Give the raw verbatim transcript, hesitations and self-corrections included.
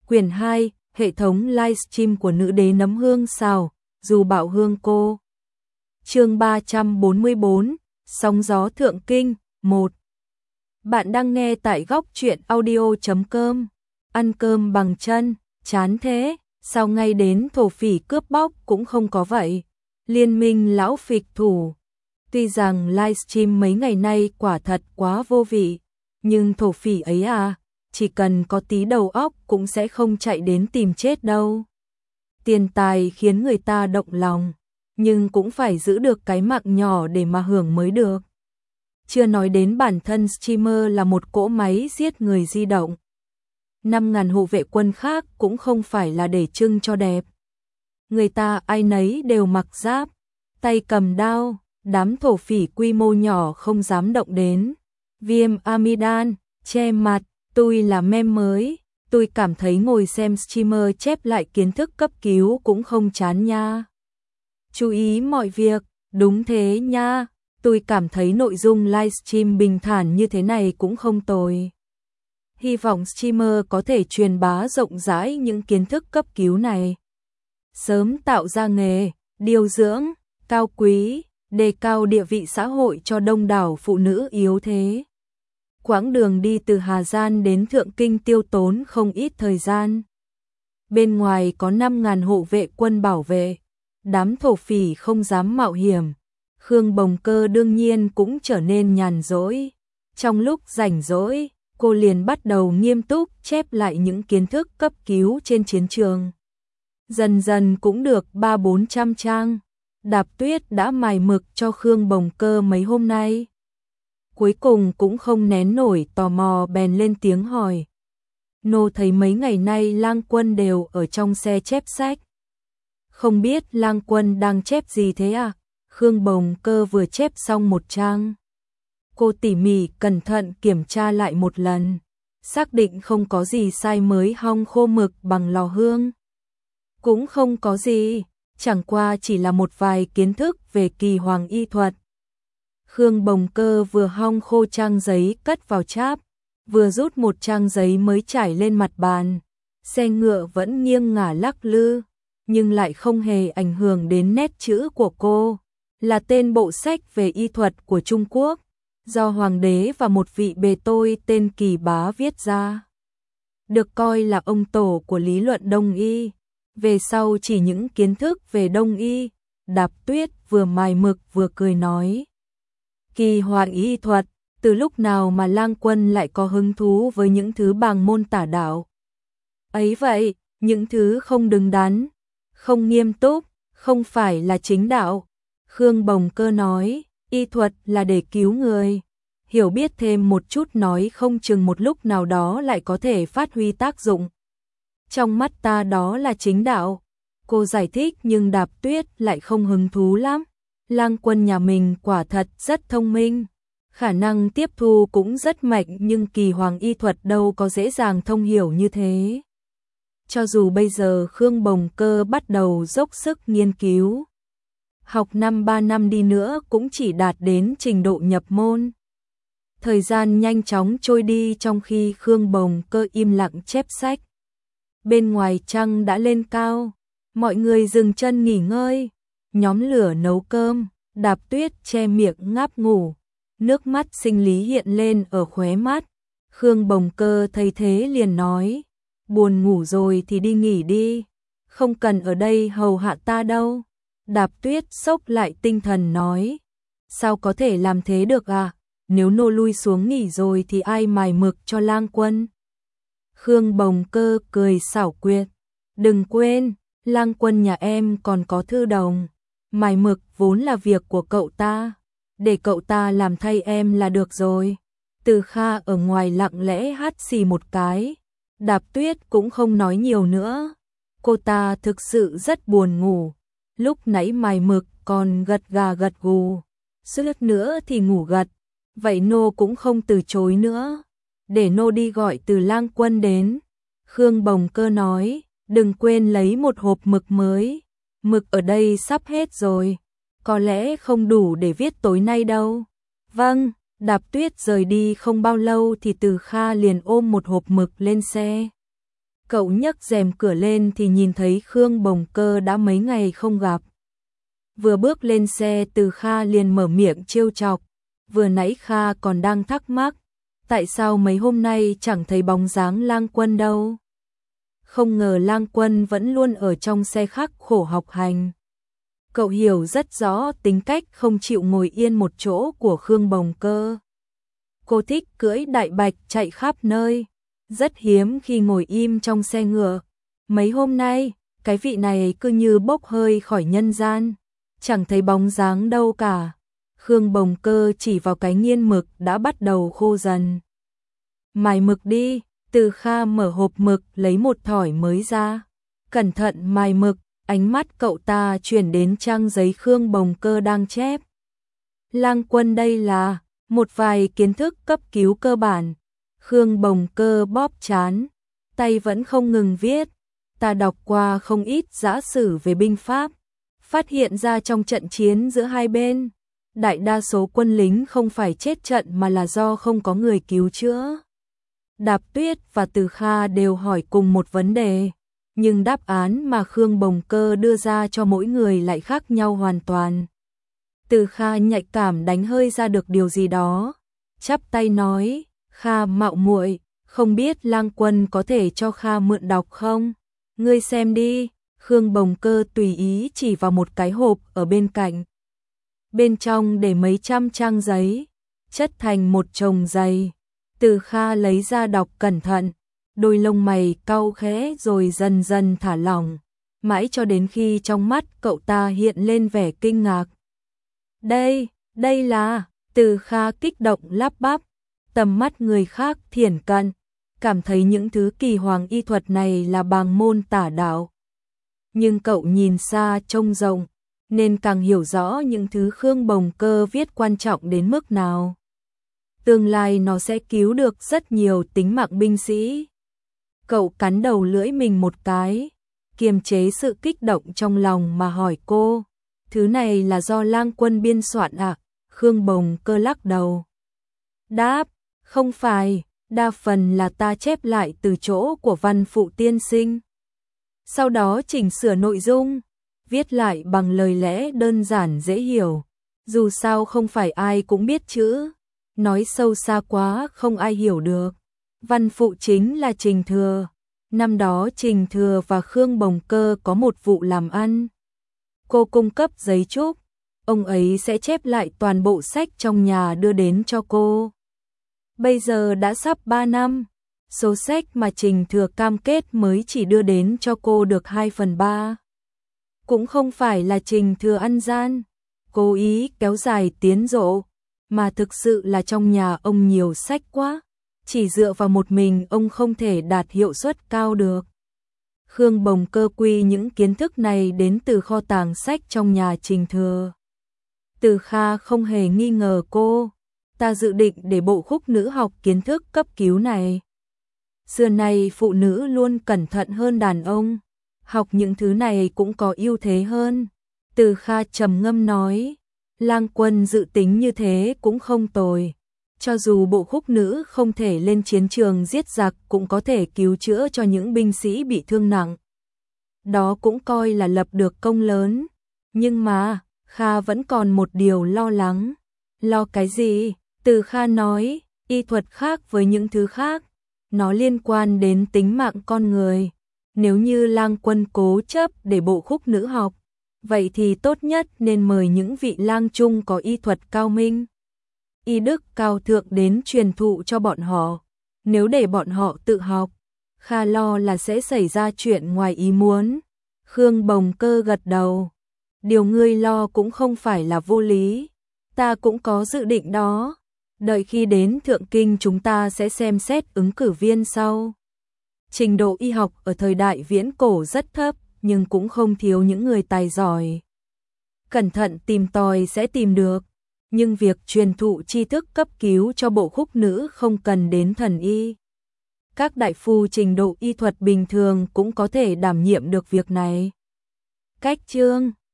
Quyển hai, hệ thống livestream của nữ đế nấm hương xào, dù bảo hương cô. Chương ba trăm bốn mươi bốn, sóng gió thượng kinh, một. Bạn đang nghe tại góc truyện audio chấm com. Ăn cơm bằng chân, chán thế, sao ngay đến thổ phỉ cướp bóc cũng không có vậy. Liên minh lão phịch thủ. Tuy rằng livestream mấy ngày nay quả thật quá vô vị, nhưng thổ phỉ ấy à, chỉ cần có tí đầu óc cũng sẽ không chạy đến tìm chết đâu. Tiền tài khiến người ta động lòng, nhưng cũng phải giữ được cái mạng nhỏ để mà hưởng mới được. Chưa nói đến bản thân streamer là một cỗ máy giết người di động. năm ngàn hộ vệ quân khác cũng không phải là để trưng cho đẹp. Người ta ai nấy đều mặc giáp, tay cầm đao, đám thổ phỉ quy mô nhỏ không dám động đến. Viêm amidan, che mặt, tôi là meme mới, tôi cảm thấy ngồi xem streamer chép lại kiến thức cấp cứu cũng không chán nha. Chú ý mọi việc, đúng thế nha, tôi cảm thấy nội dung livestream bình thản như thế này cũng không tồi. Hy vọng streamer có thể truyền bá rộng rãi những kiến thức cấp cứu này. Sớm tạo ra nghề, điều dưỡng, cao quý, đề cao địa vị xã hội cho đông đảo phụ nữ yếu thế. Quãng đường đi từ Hà Giang đến Thượng Kinh tiêu tốn không ít thời gian. Bên ngoài có năm ngàn hộ vệ quân bảo vệ, đám thổ phỉ không dám mạo hiểm. Khương Bồng Cơ đương nhiên cũng trở nên nhàn rỗi. Trong lúc rảnh rỗi, cô liền bắt đầu nghiêm túc chép lại những kiến thức cấp cứu trên chiến trường. Dần dần cũng được ba bốn trăm trang. Đạp Tuyết đã mài mực cho Khương Bồng Cơ mấy hôm nay. Cuối cùng cũng không nén nổi tò mò bèn lên tiếng hỏi. Nô thấy mấy ngày nay Lang Quân đều ở trong xe chép sách. Không biết Lang Quân đang chép gì thế à? Khương Bồng Cơ vừa chép xong một trang. Cô tỉ mỉ cẩn thận kiểm tra lại một lần. Xác định không có gì sai mới hong khô mực bằng lò hương. Cũng không có gì, chẳng qua chỉ là một vài kiến thức về kỳ hoàng y thuật. Khương Bồng Cơ vừa hong khô trang giấy cất vào cháp, vừa rút một trang giấy mới trải lên mặt bàn. Xe ngựa vẫn nghiêng ngả lắc lư, nhưng lại không hề ảnh hưởng đến nét chữ của cô. Là tên bộ sách về y thuật của Trung Quốc, do Hoàng đế và một vị bề tôi tên Kỳ Bá viết ra. Được coi là ông tổ của lý luận Đông y. Về sau chỉ những kiến thức về Đông y, Đạp Tuyết vừa mài mực vừa cười nói. Kỳ hoàng y thuật, từ lúc nào mà Lang Quân lại có hứng thú với những thứ bàng môn tả đạo? Ấy vậy, những thứ không đứng đắn, không nghiêm túc, không phải là chính đạo. Khương Bồng Cơ nói, y thuật là để cứu người. Hiểu biết thêm một chút nói không chừng một lúc nào đó lại có thể phát huy tác dụng. Trong mắt ta đó là chính đạo. Cô giải thích nhưng Đạp Tuyết lại không hứng thú lắm. Lang Quân nhà mình quả thật rất thông minh. Khả năng tiếp thu cũng rất mạnh nhưng kỳ hoàng y thuật đâu có dễ dàng thông hiểu như thế. Cho dù bây giờ Khương Bồng Cơ bắt đầu dốc sức nghiên cứu. Học năm ba năm đi nữa cũng chỉ đạt đến trình độ nhập môn. Thời gian nhanh chóng trôi đi trong khi Khương Bồng Cơ im lặng chép sách. Bên ngoài trăng đã lên cao, mọi người dừng chân nghỉ ngơi, nhóm lửa nấu cơm, Đạp Tuyết che miệng ngáp ngủ, nước mắt sinh lý hiện lên ở khóe mắt. Khương Bồng Cơ thấy thế liền nói, buồn ngủ rồi thì đi nghỉ đi, không cần ở đây hầu hạ ta đâu. Đạp Tuyết xốc lại tinh thần nói, sao có thể làm thế được à, nếu nô lui xuống nghỉ rồi thì ai mài mực cho Lang Quân? Khương Bồng Cơ cười xảo quyệt, đừng quên, Lang Quân nhà em còn có thư đồng, mài mực vốn là việc của cậu ta, để cậu ta làm thay em là được rồi. Từ Kha ở ngoài lặng lẽ hắt xì một cái, Đạp Tuyết cũng không nói nhiều nữa, cô ta thực sự rất buồn ngủ, lúc nãy mài mực còn gật gà gật gù, suýt nữa thì ngủ gật, vậy nô cũng không từ chối nữa. Để nô đi gọi Từ Lang Quân đến. Khương Bồng Cơ nói, đừng quên lấy một hộp mực mới. Mực ở đây sắp hết rồi, có lẽ không đủ để viết tối nay đâu. Vâng, Đạp Tuyết rời đi không bao lâu thì Từ Kha liền ôm một hộp mực lên xe. Cậu nhấc rèm cửa lên thì nhìn thấy Khương Bồng Cơ đã mấy ngày không gặp. Vừa bước lên xe Từ Kha liền mở miệng trêu chọc, vừa nãy Kha còn đang thắc mắc, tại sao mấy hôm nay chẳng thấy bóng dáng Lang Quân đâu. Không ngờ Lang Quân vẫn luôn ở trong xe khắc khổ học hành. Cậu hiểu rất rõ tính cách không chịu ngồi yên một chỗ của Khương Bồng Cơ. Cô thích cưỡi đại bạch chạy khắp nơi, rất hiếm khi ngồi im trong xe ngựa. Mấy hôm nay, cái vị này cứ như bốc hơi khỏi nhân gian, chẳng thấy bóng dáng đâu cả. Khương Bồng Cơ chỉ vào cái nghiên mực đã bắt đầu khô dần. Mài mực đi. Từ Kha mở hộp mực lấy một thỏi mới ra, cẩn thận mài mực. Ánh mắt cậu ta chuyển đến trang giấy Khương Bồng Cơ đang chép. Lang Quân đây là một vài kiến thức cấp cứu cơ bản. Khương Bồng Cơ bóp trán, tay vẫn không ngừng viết. Ta đọc qua không ít giả sử về binh pháp, phát hiện ra trong trận chiến giữa hai bên, đại đa số quân lính không phải chết trận mà là do không có người cứu chữa. Đạp Tuyết và Từ Kha đều hỏi cùng một vấn đề, nhưng đáp án mà Khương Bồng Cơ đưa ra cho mỗi người lại khác nhau hoàn toàn. Từ Kha nhạy cảm đánh hơi ra được điều gì đó, chắp tay nói, Kha mạo muội, không biết Lang Quân có thể cho Kha mượn đọc không? Ngươi xem đi. Khương Bồng Cơ tùy ý chỉ vào một cái hộp ở bên cạnh. Bên trong để mấy trăm trang giấy, chất thành một chồng dày. Từ Kha lấy ra đọc cẩn thận, đôi lông mày cau khẽ rồi dần dần thả lỏng, mãi cho đến khi trong mắt cậu ta hiện lên vẻ kinh ngạc. Đây, đây là, Từ Kha kích động lắp bắp, tầm mắt người khác thiển cận, cảm thấy những thứ kỳ hoàng y thuật này là bàng môn tả đạo. Nhưng cậu nhìn xa trông rộng, nên càng hiểu rõ những thứ Khương Bồng Cơ viết quan trọng đến mức nào. Tương lai nó sẽ cứu được rất nhiều tính mạng binh sĩ. Cậu cắn đầu lưỡi mình một cái, kiềm chế sự kích động trong lòng mà hỏi cô, thứ này là do Lang Quân biên soạn à? Khương Bồng Cơ lắc đầu. Đáp, không phải, đa phần là ta chép lại từ chỗ của Văn Phụ tiên sinh. Sau đó chỉnh sửa nội dung, viết lại bằng lời lẽ đơn giản dễ hiểu. Dù sao không phải ai cũng biết chữ, nói sâu xa quá không ai hiểu được. Văn Phụ chính là Trình Thừa. Năm đó Trình Thừa và Khương Bồng Cơ có một vụ làm ăn. Cô cung cấp giấy chúc, ông ấy sẽ chép lại toàn bộ sách trong nhà đưa đến cho cô. Bây giờ đã sắp ba năm, số sách mà Trình Thừa cam kết mới chỉ đưa đến cho cô được hai phần ba. Cũng không phải là Trình Thừa ăn gian, cố ý kéo dài tiến độ, mà thực sự là trong nhà ông nhiều sách quá, chỉ dựa vào một mình ông không thể đạt hiệu suất cao được. Khương Bồng Cơ quy những kiến thức này đến từ kho tàng sách trong nhà Trình Thừa. Từ Kha không hề nghi ngờ cô, ta dự định để bộ khúc nữ học kiến thức cấp cứu này. Xưa nay phụ nữ luôn cẩn thận hơn đàn ông, học những thứ này cũng có ưu thế hơn. Từ Kha trầm ngâm nói, Lang Quân dự tính như thế cũng không tồi. Cho dù bộ khúc nữ không thể lên chiến trường giết giặc cũng có thể cứu chữa cho những binh sĩ bị thương nặng. Đó cũng coi là lập được công lớn. Nhưng mà, Kha vẫn còn một điều lo lắng. Lo cái gì? Từ Kha nói, y thuật khác với những thứ khác. Nó liên quan đến tính mạng con người. Nếu như Lang Quân cố chấp để bộ khúc nữ học, vậy thì tốt nhất nên mời những vị lang trung có y thuật cao minh, y đức cao thượng đến truyền thụ cho bọn họ. Nếu để bọn họ tự học, Kha lo là sẽ xảy ra chuyện ngoài ý muốn. Khương Bồng Cơ gật đầu. Điều ngươi lo cũng không phải là vô lý. Ta cũng có dự định đó. Đợi khi đến Thượng Kinh chúng ta sẽ xem xét ứng cử viên sau. Trình độ y học ở thời đại viễn cổ rất thấp, nhưng cũng không thiếu những người tài giỏi. Cẩn thận tìm tòi sẽ tìm được. Nhưng việc truyền thụ tri thức cấp cứu cho bộ khúc nữ không cần đến thần y. Các đại phu trình độ y thuật bình thường cũng có thể đảm nhiệm được việc này. Cách chương